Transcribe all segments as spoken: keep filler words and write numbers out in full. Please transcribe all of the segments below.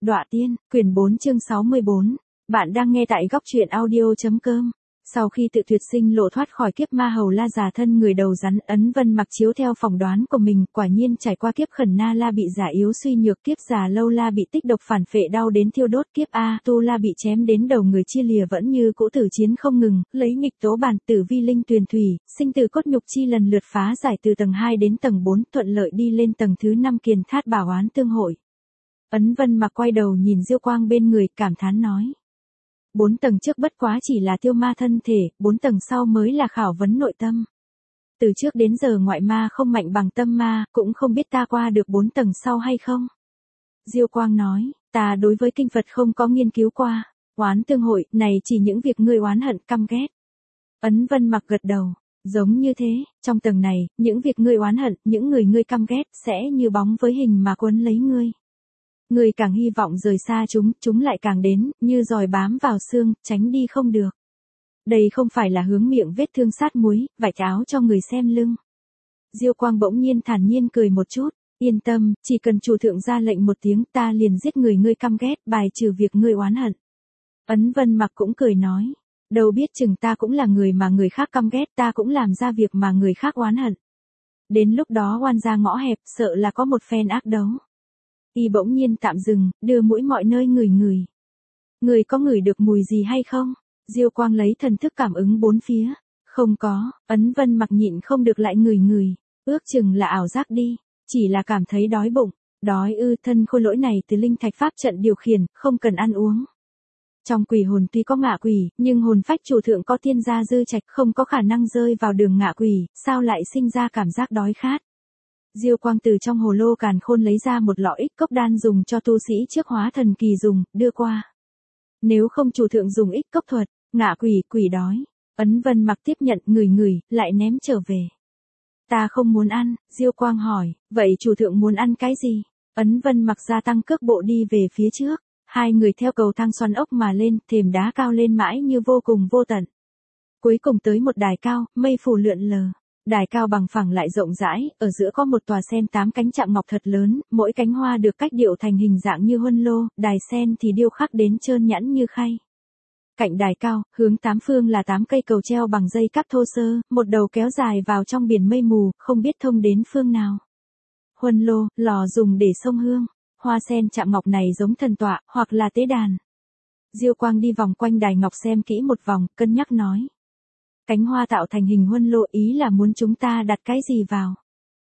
Đọa tiên, quyển bốn chương sáu mươi bốn. Bạn đang nghe tại góc truyện audio.com. Sau khi tự tuyệt sinh lộ thoát khỏi kiếp ma hầu la già thân người đầu rắn, Ấn Vân Mặc chiếu theo phỏng đoán của mình, quả nhiên trải qua kiếp khẩn na la bị giả yếu suy nhược, kiếp già lâu la bị tích độc phản phệ đau đến thiêu đốt, kiếp a tu la bị chém đến đầu người chia lìa vẫn như cũ tử chiến không ngừng, lấy nghịch tố bản tử vi linh tuyền thủy, sinh tử cốt nhục chi lần lượt phá giải từ tầng hai đến tầng bốn, thuận lợi đi lên tầng thứ năm kiền thát bảo oán tương hội. Ấn Vân Mặc quay đầu nhìn Diêu Quang bên người, cảm thán nói. Bốn tầng trước bất quá chỉ là tiêu ma thân thể, bốn tầng sau mới là khảo vấn nội tâm. Từ trước đến giờ ngoại ma không mạnh bằng tâm ma, cũng không biết ta qua được bốn tầng sau hay không. Diêu Quang nói, ta đối với kinh Phật không có nghiên cứu qua, oán tương hội, này chỉ những việc ngươi oán hận căm ghét. Ấn Vân Mặc gật đầu, giống như thế, trong tầng này, những việc ngươi oán hận, những người ngươi căm ghét, sẽ như bóng với hình mà cuốn lấy ngươi. Người càng hy vọng rời xa chúng, chúng lại càng đến, như giòi bám vào xương, tránh đi không được. Đây không phải là hướng miệng vết thương sát muối, vạch áo cho người xem lưng. Diêu Quang bỗng nhiên thản nhiên cười một chút, yên tâm, chỉ cần chủ thượng ra lệnh một tiếng ta liền giết người ngươi căm ghét, bài trừ việc ngươi oán hận. Ấn Vân Mặc cũng cười nói, đâu biết chừng ta cũng là người mà người khác căm ghét, ta cũng làm ra việc mà người khác oán hận. Đến lúc đó oan ra ngõ hẹp, sợ là có một phen ác đấu. Y bỗng nhiên tạm dừng, đưa mũi mọi nơi ngửi ngửi. Người có ngửi được mùi gì hay không? Diêu Quang lấy thần thức cảm ứng bốn phía. Không có, Ấn Vân Mặc nhịn không được lại ngửi ngửi. Ước chừng là ảo giác đi, chỉ là cảm thấy đói bụng. Đói ư, thân khôi lỗi này từ linh thạch pháp trận điều khiển, không cần ăn uống. Trong quỷ hồn tuy có ngạ quỷ, nhưng hồn phách chủ thượng có thiên gia dư trạch, không có khả năng rơi vào đường ngạ quỷ, sao lại sinh ra cảm giác đói khát. Diêu Quang từ trong hồ lô càn khôn lấy ra một lọ ích cốc đan dùng cho tu sĩ trước hóa thần kỳ dùng, đưa qua. Nếu không chủ thượng dùng ích cốc thuật, ngạ quỷ, quỷ đói. Ấn Vân Mặc tiếp nhận, ngửi ngửi, lại ném trở về. Ta không muốn ăn, Diêu Quang hỏi, vậy chủ thượng muốn ăn cái gì? Ấn Vân Mặc gia tăng cước bộ đi về phía trước, hai người theo cầu thang xoắn ốc mà lên, thềm đá cao lên mãi như vô cùng vô tận. Cuối cùng tới một đài cao, mây phủ lượn lờ. Đài cao bằng phẳng lại rộng rãi, ở giữa có một tòa sen tám cánh chạm ngọc thật lớn, mỗi cánh hoa được cách điệu thành hình dạng như huân lô, đài sen thì điêu khắc đến trơn nhẵn như khay. Cạnh đài cao, hướng tám phương là tám cây cầu treo bằng dây cáp thô sơ, một đầu kéo dài vào trong biển mây mù, không biết thông đến phương nào. Huân lô, lò dùng để xông hương, hoa sen chạm ngọc này giống thần tọa, hoặc là tế đàn. Diêu Quang đi vòng quanh đài ngọc xem kỹ một vòng, cân nhắc nói. Cánh hoa tạo thành hình huân lô, ý là muốn chúng ta đặt cái gì vào.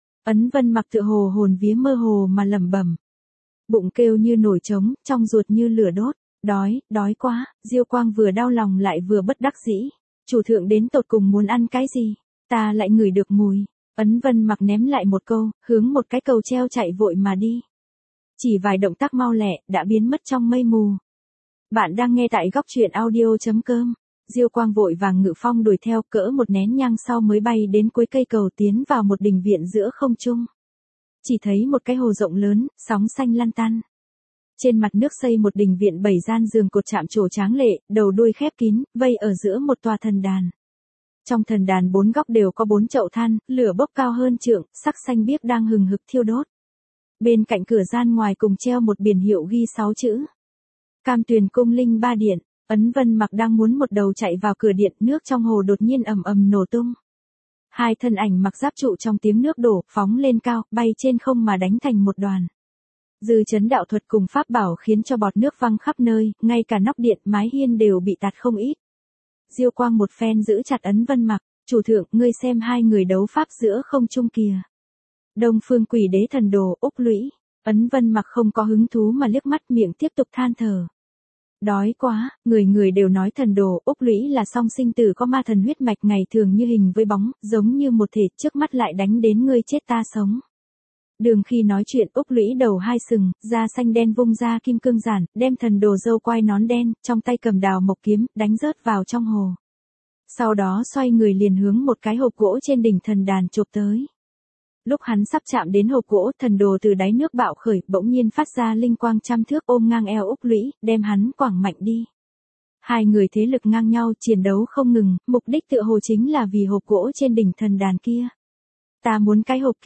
Ấn Vân Mặc tựa hồ hồn vía mơ hồ mà lẩm bẩm. Bụng kêu như nổi trống, trong ruột như lửa đốt. Đói, đói quá. Diêu Quang vừa đau lòng lại vừa bất đắc dĩ. Chủ thượng đến tột cùng muốn ăn cái gì? Ta lại ngửi được mùi. Ấn Vân Mặc ném lại một câu, hướng một cái cầu treo chạy vội mà đi. Chỉ vài động tác mau lẹ, đã biến mất trong mây mù. Bạn đang nghe tại góc truyện audio.com. Diêu Quang vội vàng ngự phong đuổi theo, cỡ một nén nhang sau mới bay đến cuối cây cầu, tiến vào một đình viện giữa không trung. Chỉ thấy một cái hồ rộng lớn, sóng xanh lăn tăn. Trên mặt nước xây một đình viện bảy gian giường cột chạm trổ tráng lệ, đầu đuôi khép kín, vây ở giữa một tòa thần đàn. Trong thần đàn bốn góc đều có bốn chậu than, lửa bốc cao hơn trượng, sắc xanh biếc đang hừng hực thiêu đốt. Bên cạnh cửa gian ngoài cùng treo một biển hiệu ghi sáu chữ. Cam Tuyền Cung Linh Ba Điện. Ấn Vân Mặc đang muốn một đầu chạy vào cửa điện, nước trong hồ đột nhiên ầm ầm nổ tung. Hai thân ảnh mặc giáp trụ trong tiếng nước đổ, phóng lên cao, bay trên không mà đánh thành một đoàn. Dư chấn đạo thuật cùng pháp bảo khiến cho bọt nước văng khắp nơi, ngay cả nóc điện, mái hiên đều bị tạt không ít. Diêu Quang một phen giữ chặt Ấn Vân Mặc, chủ thượng, ngươi xem hai người đấu pháp giữa không trung kìa. Đông Phương Quỷ Đế thần đồ, Úc Lũy. Ấn Vân Mặc không có hứng thú mà liếc mắt, miệng tiếp tục than thở. Đói quá, người người đều nói thần đồ, Úc Lũy là song sinh tử có ma thần huyết mạch, ngày thường như hình với bóng, giống như một thể, trước mắt lại đánh đến ngươi chết ta sống. Đường khi nói chuyện, Úc Lũy đầu hai sừng, da xanh đen vung ra kim cương giản, đem thần đồ dâu quai nón đen, trong tay cầm đào mộc kiếm, đánh rớt vào trong hồ. Sau đó xoay người liền hướng một cái hộp gỗ trên đỉnh thần đàn chộp tới. Lúc hắn sắp chạm đến hộp gỗ, thần đồ từ đáy nước bạo khởi, bỗng nhiên phát ra linh quang trăm thước ôm ngang eo Úc Lũy, đem hắn quẳng mạnh đi. Hai người thế lực ngang nhau, chiến đấu không ngừng, mục đích tựa hồ chính là vì hộp gỗ trên đỉnh thần đàn kia. Ta muốn cái hộp kia.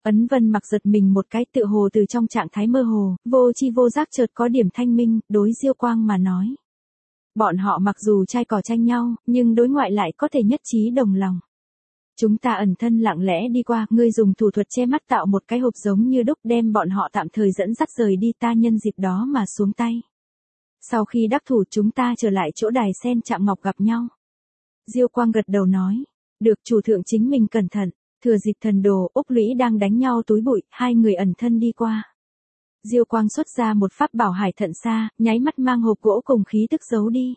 Ấn Vân Mặc giật mình một cái, tựa hồ từ trong trạng thái mơ hồ, vô chi vô giác chợt có điểm thanh minh, đối Diêu Quang mà nói. Bọn họ mặc dù trai cò tranh nhau, nhưng đối ngoại lại có thể nhất trí đồng lòng. Chúng ta ẩn thân lặng lẽ đi qua, ngươi dùng thủ thuật che mắt tạo một cái hộp giống như đúc đem bọn họ tạm thời dẫn dắt rời đi, ta nhân dịp đó mà xuống tay. Sau khi đắc thủ chúng ta trở lại chỗ đài sen chạm ngọc gặp nhau. Diêu Quang gật đầu nói, được, chủ thượng chính mình cẩn thận. Thừa dịp Thần Đồ, Úc Lũy đang đánh nhau túi bụi, hai người ẩn thân đi qua. Diêu Quang xuất ra một pháp bảo Hải Thận Sa, nháy mắt mang hộp gỗ cùng khí tức giấu đi.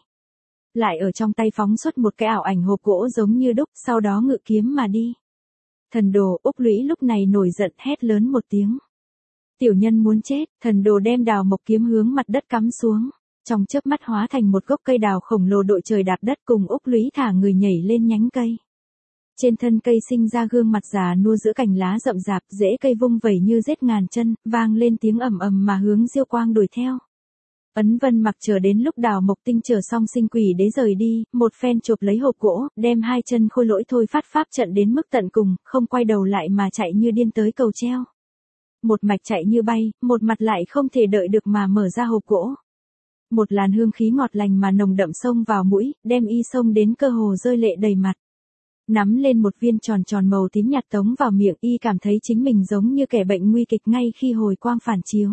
Lại ở trong tay phóng xuất một cái ảo ảnh hộp gỗ giống như đúc, sau đó ngự kiếm mà đi. Thần Đồ, Úc Lũy lúc này nổi giận hét lớn một tiếng. Tiểu nhân muốn chết, Thần Đồ đem đào mộc kiếm hướng mặt đất cắm xuống. Trong chớp mắt hóa thành một gốc cây đào khổng lồ đội trời đạp đất, cùng Úc Lũy thả người nhảy lên nhánh cây. Trên thân cây sinh ra gương mặt già nua giữa cành lá rậm rạp, rễ cây vung vẩy như rết ngàn chân, vang lên tiếng ầm ầm mà hướng Diêu Quang đuổi theo. Ấn Vân Mặc chờ đến lúc đào mộc tinh chờ xong sinh quỷ đế rời đi, một phen chộp lấy hộp gỗ, đem hai chân khôi lỗi thôi phát pháp trận đến mức tận cùng, không quay đầu lại mà chạy như điên tới cầu treo. Một mạch chạy như bay, một mặt lại không thể đợi được mà mở ra hộp gỗ. Một làn hương khí ngọt lành mà nồng đậm xông vào mũi, đem y xông đến cơ hồ rơi lệ đầy mặt. Nắm lên một viên tròn tròn màu tím nhạt tống vào miệng, y cảm thấy chính mình giống như kẻ bệnh nguy kịch ngay khi hồi quang phản chiếu.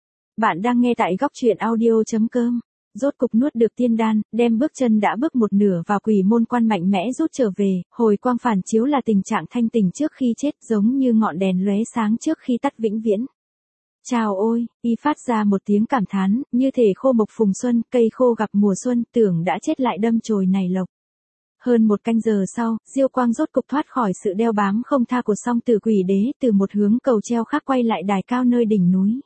Bạn đang nghe tại góc truyện audio chấm com. Rốt cục nuốt được tiên đan, đem bước chân đã bước một nửa vào quỷ môn quan mạnh mẽ rút trở về, hồi quang phản chiếu là tình trạng thanh tỉnh trước khi chết, giống như ngọn đèn lóe sáng trước khi tắt vĩnh viễn. Chào ôi, y phát ra một tiếng cảm thán, như thể khô mộc phùng xuân, cây khô gặp mùa xuân, tưởng đã chết lại đâm chồi này lộc. Hơn một canh giờ sau, Diêu Quang rốt cục thoát khỏi sự đeo bám không tha của song tử quỷ đế, từ một hướng cầu treo khác quay lại đài cao nơi đỉnh núi.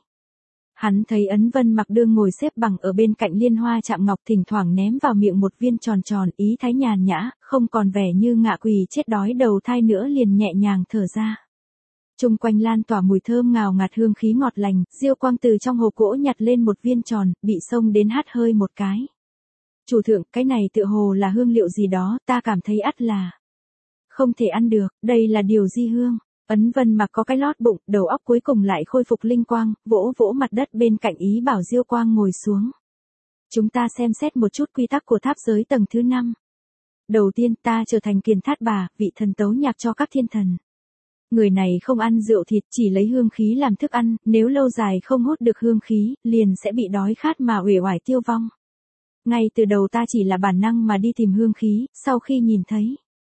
Hắn thấy Ấn Vân Mặc đương ngồi xếp bằng ở bên cạnh liên hoa chạm ngọc, thỉnh thoảng ném vào miệng một viên tròn tròn, ý thái nhàn nhã, không còn vẻ như ngạ quỷ chết đói đầu thai nữa, liền nhẹ nhàng thở ra. Trung quanh lan tỏa mùi thơm ngào ngạt hương khí ngọt lành, Diêu Quang từ trong hộp gỗ nhặt lên một viên tròn, bị xông đến hắt hơi một cái. Chủ thượng, cái này tựa hồ là hương liệu gì đó, ta cảm thấy ắt là không thể ăn được, đây là điều di hương. Ấn Vân Mặc có cái lót bụng, đầu óc cuối cùng lại khôi phục linh quang, vỗ vỗ mặt đất bên cạnh ý bảo Diêu Quang ngồi xuống. Chúng ta xem xét một chút quy tắc của tháp giới tầng thứ năm. Đầu tiên, ta trở thành Kiền Thát Bà, vị thần tấu nhạc cho các thiên thần. Người này không ăn rượu thịt, chỉ lấy hương khí làm thức ăn, nếu lâu dài không hút được hương khí, liền sẽ bị đói khát mà uể oải tiêu vong. Ngay từ đầu ta chỉ là bản năng mà đi tìm hương khí, sau khi nhìn thấy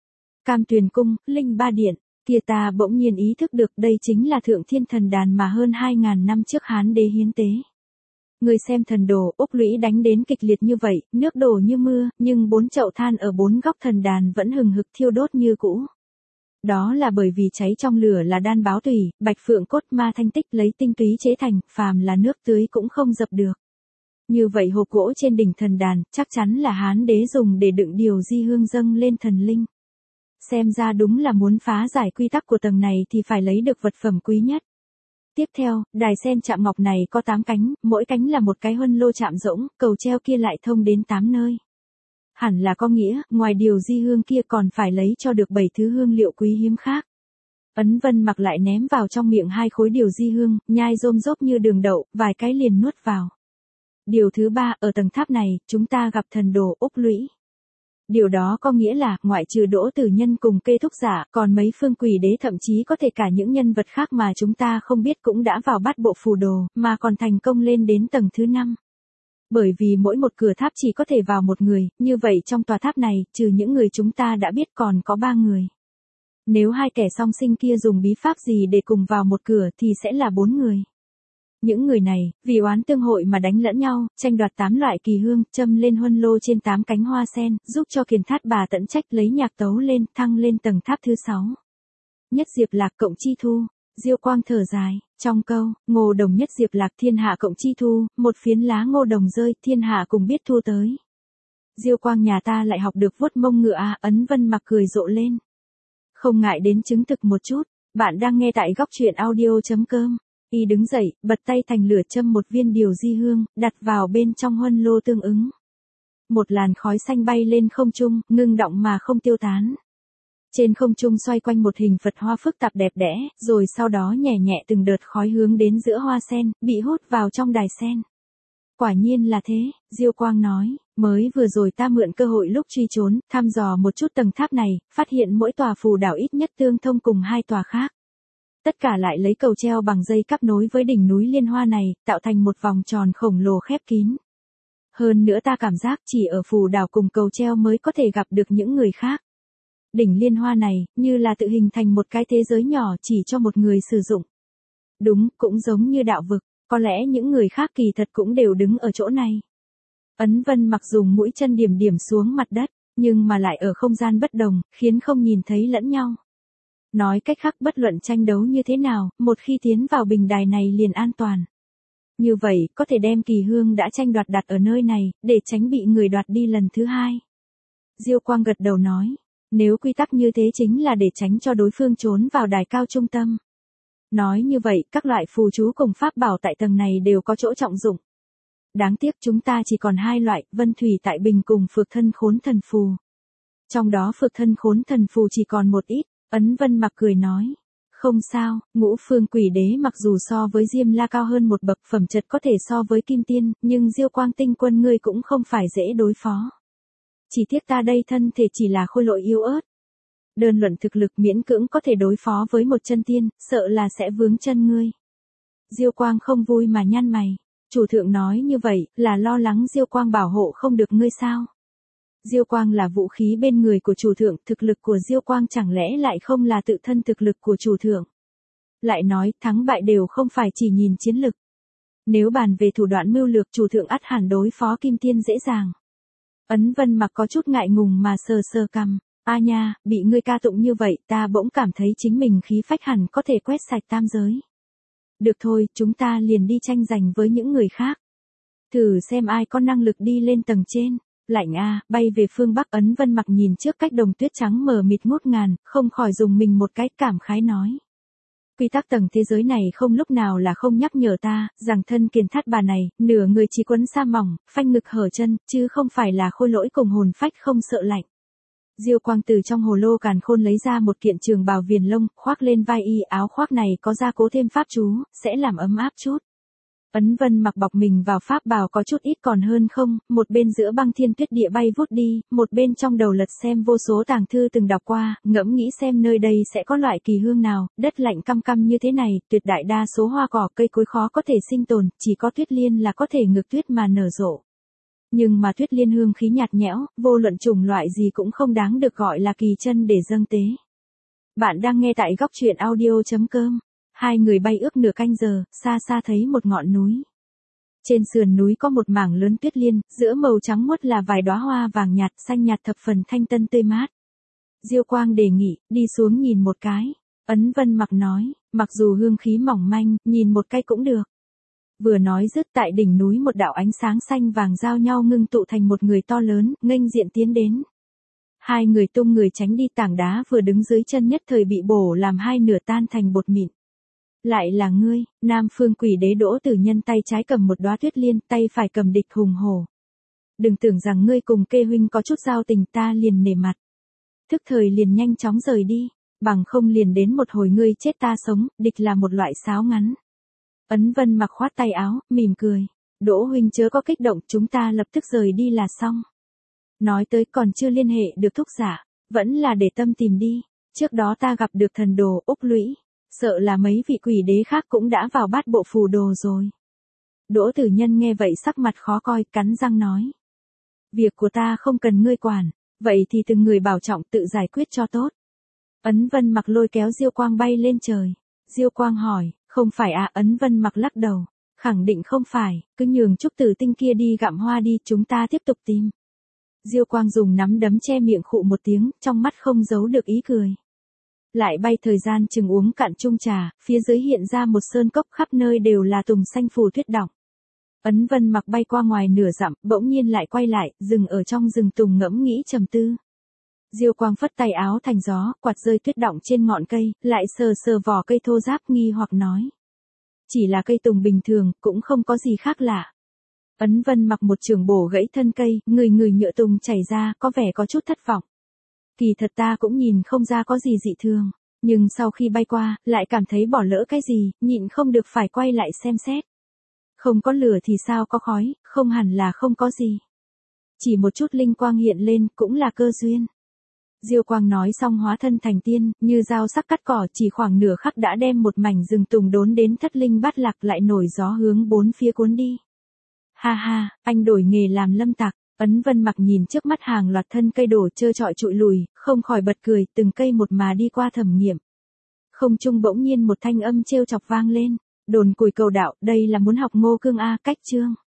Cam Tuyền Cung, Linh Ba Điện, kia ta bỗng nhiên ý thức được đây chính là Thượng Thiên Thần Đàn mà hơn hai ngàn năm trước Hán đế hiến tế. Người xem Thần Đồ, Úc Lũy đánh đến kịch liệt như vậy, nước đổ như mưa, nhưng bốn chậu than ở bốn góc thần đàn vẫn hừng hực thiêu đốt như cũ. Đó là bởi vì cháy trong lửa là đan báo tùy, bạch phượng cốt ma thanh tích lấy tinh túy chế thành, phàm là nước tưới cũng không dập được. Như vậy hộp gỗ trên đỉnh thần đàn, chắc chắn là Hán đế dùng để đựng điều di hương dâng lên thần linh. Xem ra đúng là muốn phá giải quy tắc của tầng này thì phải lấy được vật phẩm quý nhất. Tiếp theo, đài sen chạm ngọc này có tám cánh, mỗi cánh là một cái huân lô chạm rỗng, cầu treo kia lại thông đến tám nơi. Hẳn là có nghĩa, ngoài điều di hương kia còn phải lấy cho được bảy thứ hương liệu quý hiếm khác. Ấn Vân Mặc lại ném vào trong miệng hai khối điều di hương, nhai rôm rốp như đường đậu, vài cái liền nuốt vào. Điều thứ ba, ở tầng tháp này, chúng ta gặp thần đồ Úc Lũy. Điều đó có nghĩa là, ngoại trừ Đỗ Tử Nhân cùng Kê Thúc Giả, còn mấy phương quỷ đế thậm chí có thể cả những nhân vật khác mà chúng ta không biết cũng đã vào bát bộ phù đồ, mà còn thành công lên đến tầng thứ năm. Bởi vì mỗi một cửa tháp chỉ có thể vào một người, như vậy trong tòa tháp này, trừ những người chúng ta đã biết còn có ba người. Nếu hai kẻ song sinh kia dùng bí pháp gì để cùng vào một cửa thì sẽ là bốn người. Những người này, vì oán tương hội mà đánh lẫn nhau, tranh đoạt tám loại kỳ hương, châm lên huân lô trên tám cánh hoa sen, giúp cho Kiền Thát Bà tận trách lấy nhạc tấu lên, thăng lên tầng tháp thứ sáu. Nhất diệp lạc cộng chi thu, Diêu Quang thở dài, trong câu, ngô đồng nhất diệp lạc thiên hạ cộng chi thu, một phiến lá ngô đồng rơi, thiên hạ cùng biết thu tới. Diêu Quang nhà ta lại học được vuốt mông ngựa à, Ấn Vân Mặc cười rộ lên. Không ngại đến chứng thực một chút, bạn đang nghe tại góc truyện audio chấm com. Y đứng dậy, bật tay thành lửa châm một viên điều di hương, đặt vào bên trong huân lô tương ứng. Một làn khói xanh bay lên không trung, ngưng động mà không tiêu tán. Trên không trung xoay quanh một hình Phật hoa phức tạp đẹp đẽ, rồi sau đó nhẹ nhẹ từng đợt khói hướng đến giữa hoa sen, bị hút vào trong đài sen. Quả nhiên là thế, Diêu Quang nói, mới vừa rồi ta mượn cơ hội lúc truy trốn, thăm dò một chút tầng tháp này, phát hiện mỗi tòa phù đảo ít nhất tương thông cùng hai tòa khác. Tất cả lại lấy cầu treo bằng dây cáp nối với đỉnh núi liên hoa này, tạo thành một vòng tròn khổng lồ khép kín. Hơn nữa ta cảm giác chỉ ở phù đảo cùng cầu treo mới có thể gặp được những người khác. Đỉnh liên hoa này, như là tự hình thành một cái thế giới nhỏ chỉ cho một người sử dụng. Đúng, cũng giống như đạo vực, có lẽ những người khác kỳ thật cũng đều đứng ở chỗ này. Ấn Vân Mặc dùng mũi chân điểm điểm xuống mặt đất, nhưng mà lại ở không gian bất đồng, khiến không nhìn thấy lẫn nhau. Nói cách khác bất luận tranh đấu như thế nào, một khi tiến vào bình đài này liền an toàn. Như vậy, có thể đem kỳ hương đã tranh đoạt đặt ở nơi này, để tránh bị người đoạt đi lần thứ hai. Diêu Quang gật đầu nói, nếu quy tắc như thế chính là để tránh cho đối phương trốn vào đài cao trung tâm. Nói như vậy, các loại phù chú cùng pháp bảo tại tầng này đều có chỗ trọng dụng. Đáng tiếc chúng ta chỉ còn hai loại, Vân Thủy Tại Bình cùng Phược Thân Khốn Thần Phù. Trong đó Phược Thân Khốn Thần Phù chỉ còn một ít, Ấn Vân Mặc cười nói. Không sao, Ngũ Phương Quỷ Đế mặc dù so với Diêm La cao hơn một bậc phẩm chất có thể so với Kim Tiên, nhưng Diêu Quang Tinh Quân ngươi cũng không phải dễ đối phó. Chỉ tiếc ta đây thân thể chỉ là khôi lỗi yếu ớt. Đơn luận thực lực miễn cưỡng có thể đối phó với một chân tiên, sợ là sẽ vướng chân ngươi. Diêu Quang không vui mà nhăn mày. Chủ thượng nói như vậy, là lo lắng Diêu Quang bảo hộ không được ngươi sao? Diêu Quang là vũ khí bên người của chủ thượng, thực lực của Diêu Quang chẳng lẽ lại không là tự thân thực lực của chủ thượng? Lại nói, thắng bại đều không phải chỉ nhìn chiến lực. Nếu bàn về thủ đoạn mưu lược chủ thượng ắt hẳn đối phó Kim Tiên dễ dàng. Ấn Vân Mặc có chút ngại ngùng mà sờ sờ cằm. A nha, bị ngươi ca tụng như vậy, ta bỗng cảm thấy chính mình khí phách hẳn có thể quét sạch tam giới. Được thôi, chúng ta liền đi tranh giành với những người khác. Thử xem ai có năng lực đi lên tầng trên. Lạnh a, bay về phương Bắc. Ấn Vân Mặc nhìn trước cách đồng tuyết trắng mờ mịt ngút ngàn, không khỏi dùng mình một cái cảm khái nói. Quy tắc tầng thế giới này không lúc nào là không nhắc nhở ta, rằng thân kiền thát bà này, nửa người chỉ quấn sa mỏng, phanh ngực hở chân, chứ không phải là khôi lỗi cùng hồn phách không sợ lạnh. Diêu Quang từ trong hồ lô càn khôn lấy ra một kiện trường bào viền lông, khoác lên vai y, áo khoác này có gia cố thêm pháp chú, sẽ làm ấm áp chút. Ấn Vân Mặc bọc mình vào pháp bào có chút ít còn hơn không, một bên giữa băng thiên tuyết địa bay vút đi, một bên trong đầu lật xem vô số tàng thư từng đọc qua, ngẫm nghĩ xem nơi đây sẽ có loại kỳ hương nào, đất lạnh căm căm như thế này, tuyệt đại đa số hoa cỏ cây cối khó có thể sinh tồn, chỉ có tuyết liên là có thể ngược tuyết mà nở rộ. Nhưng mà tuyết liên hương khí nhạt nhẽo, vô luận chủng loại gì cũng không đáng được gọi là kỳ chân để dâng tế. Bạn đang nghe tại góc truyện audio chấm com. Hai người bay ước nửa canh giờ, xa xa thấy một ngọn núi. Trên sườn núi có một mảng lớn tuyết liên, giữa màu trắng muốt là vài đóa hoa vàng nhạt, xanh nhạt thập phần thanh tân tươi mát. Diêu Quang đề nghị, đi xuống nhìn một cái. Ấn Vân Mặc nói, mặc dù hương khí mỏng manh, nhìn một cái cũng được. Vừa nói dứt tại đỉnh núi một đạo ánh sáng xanh vàng giao nhau ngưng tụ thành một người to lớn, nghênh diện tiến đến. Hai người tung người tránh đi, tảng đá vừa đứng dưới chân nhất thời bị bổ làm hai nửa tan thành bột mịn. Lại là ngươi, Nam Phương Quỷ Đế Đỗ Tử Nhân tay trái cầm một đóa tuyết liên, tay phải cầm địch hùng hổ. Đừng tưởng rằng ngươi cùng Kê huynh có chút giao tình, ta liền nể mặt. Thức thời liền nhanh chóng rời đi, bằng không liền đến một hồi ngươi chết ta sống, địch là một loại sáo ngắn. Ấn Vân Mặc khoát tay áo, mỉm cười. Đỗ huynh chớ có kích động, chúng ta lập tức rời đi là xong. Nói tới còn chưa liên hệ được thúc giả, vẫn là để tâm tìm đi. Trước đó ta gặp được thần đồ Úc Lũy, sợ là mấy vị quỷ đế khác cũng đã vào bát bộ phù đồ rồi. Đỗ Tử Nhân nghe vậy sắc mặt khó coi, cắn răng nói. Việc của ta không cần ngươi quản, vậy thì từng người bảo trọng tự giải quyết cho tốt. Ấn Vân Mặc lôi kéo Diêu Quang bay lên trời. Diêu Quang hỏi, không phải à? Ấn Vân Mặc lắc đầu, khẳng định không phải, cứ nhường Trúc Tử Tinh kia đi gặm hoa đi, chúng ta tiếp tục tìm. Diêu Quang dùng nắm đấm che miệng khụ một tiếng, trong mắt không giấu được ý cười. Lại bay thời gian chừng uống cạn chung trà, phía dưới hiện ra một sơn cốc khắp nơi đều là tùng xanh phù tuyết đọng. Ấn Vân Mặc bay qua ngoài nửa dặm, bỗng nhiên lại quay lại, dừng ở trong rừng tùng ngẫm nghĩ trầm tư. Diêu Quang phất tay áo thành gió, quạt rơi tuyết đọng trên ngọn cây, lại sờ sờ vỏ cây thô ráp nghi hoặc nói. Chỉ là cây tùng bình thường, cũng không có gì khác lạ. Ấn Vân Mặc một trường bổ gãy thân cây, người người nhựa tùng chảy ra, có vẻ có chút thất vọng. Kỳ thật ta cũng nhìn không ra có gì dị thường. Nhưng sau khi bay qua, lại cảm thấy bỏ lỡ cái gì, nhịn không được phải quay lại xem xét. Không có lửa thì sao có khói, không hẳn là không có gì. Chỉ một chút linh quang hiện lên, cũng là cơ duyên. Diêu Quang nói xong hóa thân thành tiên, như dao sắc cắt cỏ, chỉ khoảng nửa khắc đã đem một mảnh rừng tùng đốn đến thất linh bát lạc, lại nổi gió hướng bốn phía cuốn đi. Ha ha, anh đổi nghề làm lâm tặc. Ấn Vân Mặc nhìn trước mắt hàng loạt thân cây đổ trơ trọi trụi lùi, không khỏi bật cười, từng cây một mà đi qua thẩm nghiệm. Không trung bỗng nhiên một thanh âm trêu chọc vang lên. Đồn Củi Cầu đạo, đây là muốn học Ngô Cương a, cách chương.